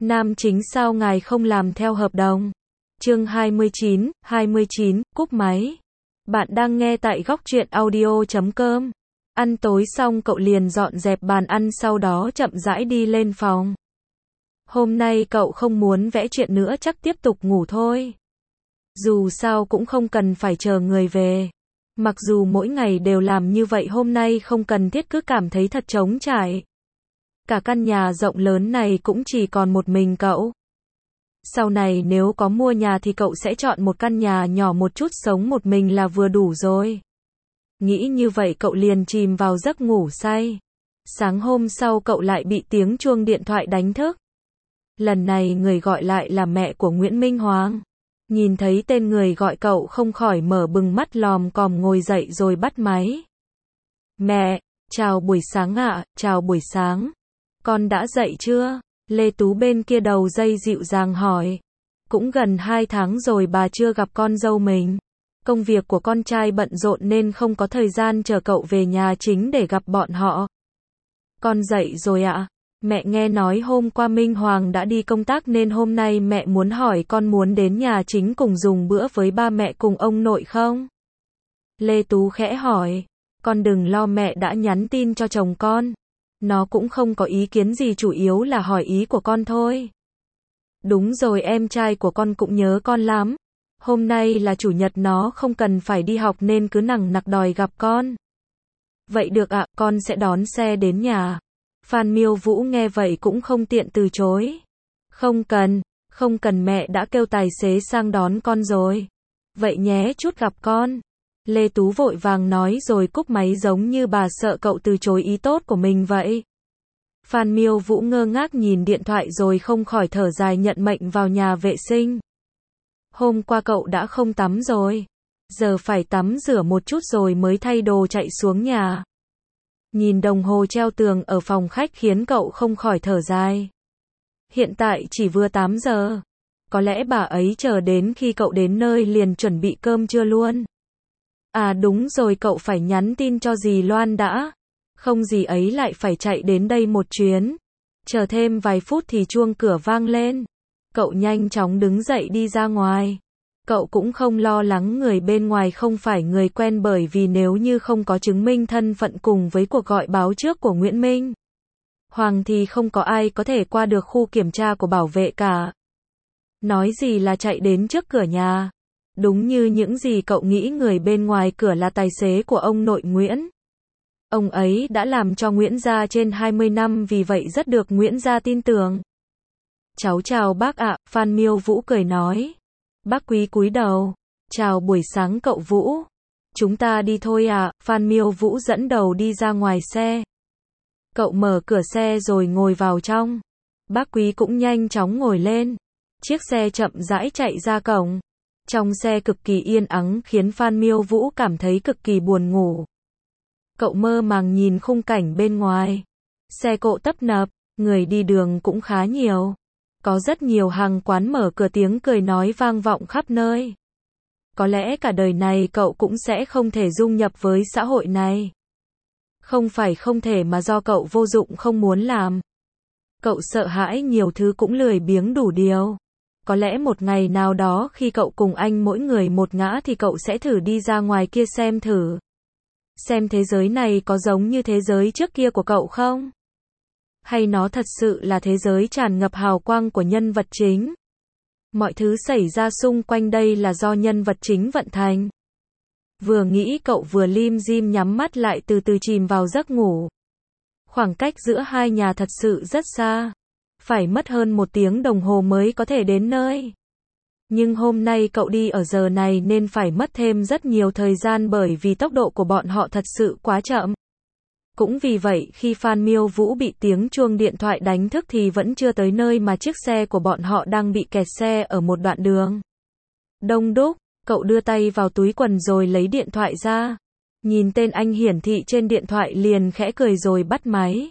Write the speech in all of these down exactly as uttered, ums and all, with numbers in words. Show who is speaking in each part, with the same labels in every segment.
Speaker 1: Nam chính sao ngài không làm theo hợp đồng? Chương hai mươi chín, hai mươi chín, cúp máy. Bạn đang nghe tại góc truyện audio chấm com. Ăn tối xong cậu liền dọn dẹp bàn ăn sau đó chậm rãi đi lên phòng. Hôm nay cậu không muốn vẽ chuyện nữa, chắc tiếp tục ngủ thôi. Dù sao cũng không cần phải chờ người về. Mặc dù mỗi ngày đều làm như vậy, hôm nay không cần thiết cứ cảm thấy thật trống trải. Cả căn nhà rộng lớn này cũng chỉ còn một mình cậu. Sau này nếu có mua nhà thì cậu sẽ chọn một căn nhà nhỏ một chút, sống một mình là vừa đủ rồi. Nghĩ như vậy cậu liền chìm vào giấc ngủ say. Sáng hôm sau cậu lại bị tiếng chuông điện thoại đánh thức. Lần này người gọi lại là mẹ của Nguyễn Minh Hoàng. Nhìn thấy tên người gọi cậu không khỏi mở bừng mắt, lòm còm ngồi dậy rồi bắt máy. Mẹ, chào buổi sáng ạ, chào buổi sáng. Con đã dậy chưa? Lê Tú bên kia đầu dây dịu dàng hỏi. Cũng gần hai tháng rồi bà chưa gặp con dâu mình. Công việc của con trai bận rộn nên không có thời gian chờ cậu về nhà chính để gặp bọn họ. Con dậy rồi ạ. Mẹ nghe nói hôm qua Minh Hoàng đã đi công tác nên hôm nay mẹ muốn hỏi con muốn đến nhà chính cùng dùng bữa với ba mẹ cùng ông nội không? Lê Tú khẽ hỏi. Con đừng lo, mẹ đã nhắn tin cho chồng con. Nó cũng không có ý kiến gì, chủ yếu là hỏi ý của con thôi. Đúng rồi, em trai của con cũng nhớ con lắm. Hôm nay là chủ nhật, nó không cần phải đi học nên cứ nằng nặc đòi gặp con. Vậy được ạ, con sẽ đón xe đến nhà. Phan Miêu Vũ nghe vậy cũng không tiện từ chối. Không cần, không cần, mẹ đã kêu tài xế sang đón con rồi. Vậy nhé, chút gặp con. Lê Tú vội vàng nói rồi cúp máy, giống như bà sợ cậu từ chối ý tốt của mình vậy. Phan Miêu Vũ ngơ ngác nhìn điện thoại rồi không khỏi thở dài, nhận mệnh vào nhà vệ sinh. Hôm qua cậu đã không tắm rồi. Giờ phải tắm rửa một chút rồi mới thay đồ chạy xuống nhà. Nhìn đồng hồ treo tường ở phòng khách khiến cậu không khỏi thở dài. Hiện tại chỉ vừa tám giờ. Có lẽ bà ấy chờ đến khi cậu đến nơi liền chuẩn bị cơm trưa luôn. À đúng rồi, cậu phải nhắn tin cho dì Loan đã. Không dì ấy lại phải chạy đến đây một chuyến. Chờ thêm vài phút thì chuông cửa vang lên. Cậu nhanh chóng đứng dậy đi ra ngoài. Cậu cũng không lo lắng người bên ngoài không phải người quen, bởi vì nếu như không có chứng minh thân phận cùng với cuộc gọi báo trước của Nguyễn Minh Hoàng thì không có ai có thể qua được khu kiểm tra của bảo vệ cả. Nói gì là chạy đến trước cửa nhà. Đúng như những gì cậu nghĩ, người bên ngoài cửa là tài xế của ông nội Nguyễn. Ông ấy đã làm cho Nguyễn gia trên hai mươi năm, vì vậy rất được Nguyễn gia tin tưởng. Cháu chào bác ạ, Phan Miêu Vũ cười nói. Bác Quý cúi đầu. Chào buổi sáng cậu Vũ. Chúng ta đi thôi ạ, Phan Miêu Vũ dẫn đầu đi ra ngoài xe. Cậu mở cửa xe rồi ngồi vào trong. Bác Quý cũng nhanh chóng ngồi lên. Chiếc xe chậm rãi chạy ra cổng. Trong xe cực kỳ yên ắng khiến Phan Miêu Vũ cảm thấy cực kỳ buồn ngủ. Cậu mơ màng nhìn khung cảnh bên ngoài. Xe cộ tấp nập, người đi đường cũng khá nhiều. Có rất nhiều hàng quán mở cửa, tiếng cười nói vang vọng khắp nơi. Có lẽ cả đời này cậu cũng sẽ không thể dung nhập với xã hội này. Không phải không thể mà do cậu vô dụng không muốn làm. Cậu sợ hãi nhiều thứ, cũng lười biếng đủ điều. Có lẽ một ngày nào đó khi cậu cùng anh mỗi người một ngã thì cậu sẽ thử đi ra ngoài kia xem thử. Xem thế giới này có giống như thế giới trước kia của cậu không? Hay nó thật sự là thế giới tràn ngập hào quang của nhân vật chính? Mọi thứ xảy ra xung quanh đây là do nhân vật chính vận thành. Vừa nghĩ cậu vừa lim dim nhắm mắt lại, từ từ chìm vào giấc ngủ. Khoảng cách giữa hai nhà thật sự rất xa. Phải mất hơn một tiếng đồng hồ mới có thể đến nơi. Nhưng hôm nay cậu đi ở giờ này nên phải mất thêm rất nhiều thời gian, bởi vì tốc độ của bọn họ thật sự quá chậm. Cũng vì vậy khi Phan Miêu Vũ bị tiếng chuông điện thoại đánh thức thì vẫn chưa tới nơi mà chiếc xe của bọn họ đang bị kẹt xe ở một đoạn đường đông đúc. Cậu đưa tay vào túi quần rồi lấy điện thoại ra. Nhìn tên anh hiển thị trên điện thoại liền khẽ cười rồi bắt máy.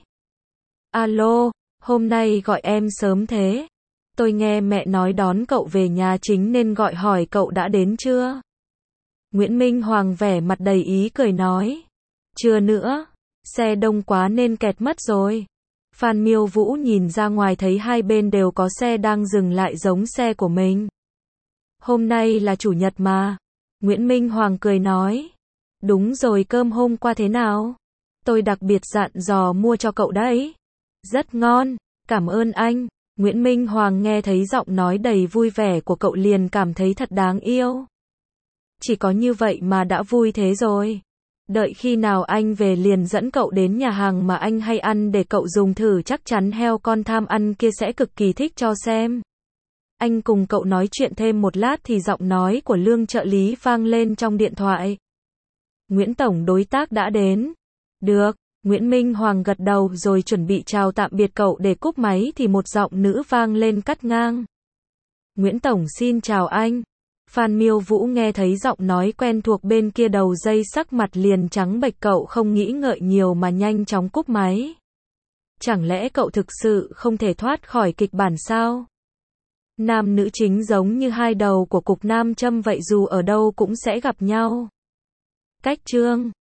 Speaker 1: Alo, hôm nay gọi em sớm thế. Tôi nghe mẹ nói đón cậu về nhà chính nên gọi hỏi cậu đã đến chưa? Nguyễn Minh Hoàng vẻ mặt đầy ý cười nói. Chưa nữa. Xe đông quá nên kẹt mất rồi. Phan Miêu Vũ nhìn ra ngoài thấy hai bên đều có xe đang dừng lại giống xe của mình. Hôm nay là chủ nhật mà. Nguyễn Minh Hoàng cười nói. Đúng rồi, cơm hôm qua thế nào? Tôi đặc biệt dặn dò mua cho cậu đấy. Rất ngon, cảm ơn anh. Nguyễn Minh Hoàng nghe thấy giọng nói đầy vui vẻ của cậu liền cảm thấy thật đáng yêu. Chỉ có như vậy mà đã vui thế rồi. Đợi khi nào anh về liền dẫn cậu đến nhà hàng mà anh hay ăn để cậu dùng thử, chắc chắn heo con tham ăn kia sẽ cực kỳ thích cho xem. Anh cùng cậu nói chuyện thêm một lát thì giọng nói của Lương trợ lý vang lên trong điện thoại. Nguyễn tổng đối tác đã đến. Được, Nguyễn Minh Hoàng gật đầu rồi chuẩn bị chào tạm biệt cậu để cúp máy thì một giọng nữ vang lên cắt ngang. Nguyễn tổng xin chào anh. Phan Miêu Vũ nghe thấy giọng nói quen thuộc bên kia đầu dây, sắc mặt liền trắng bệch, cậu không nghĩ ngợi nhiều mà nhanh chóng cúp máy. Chẳng lẽ cậu thực sự không thể thoát khỏi kịch bản sao? Nam nữ chính giống như hai đầu của cục nam châm vậy, dù ở đâu cũng sẽ gặp nhau. Cách chương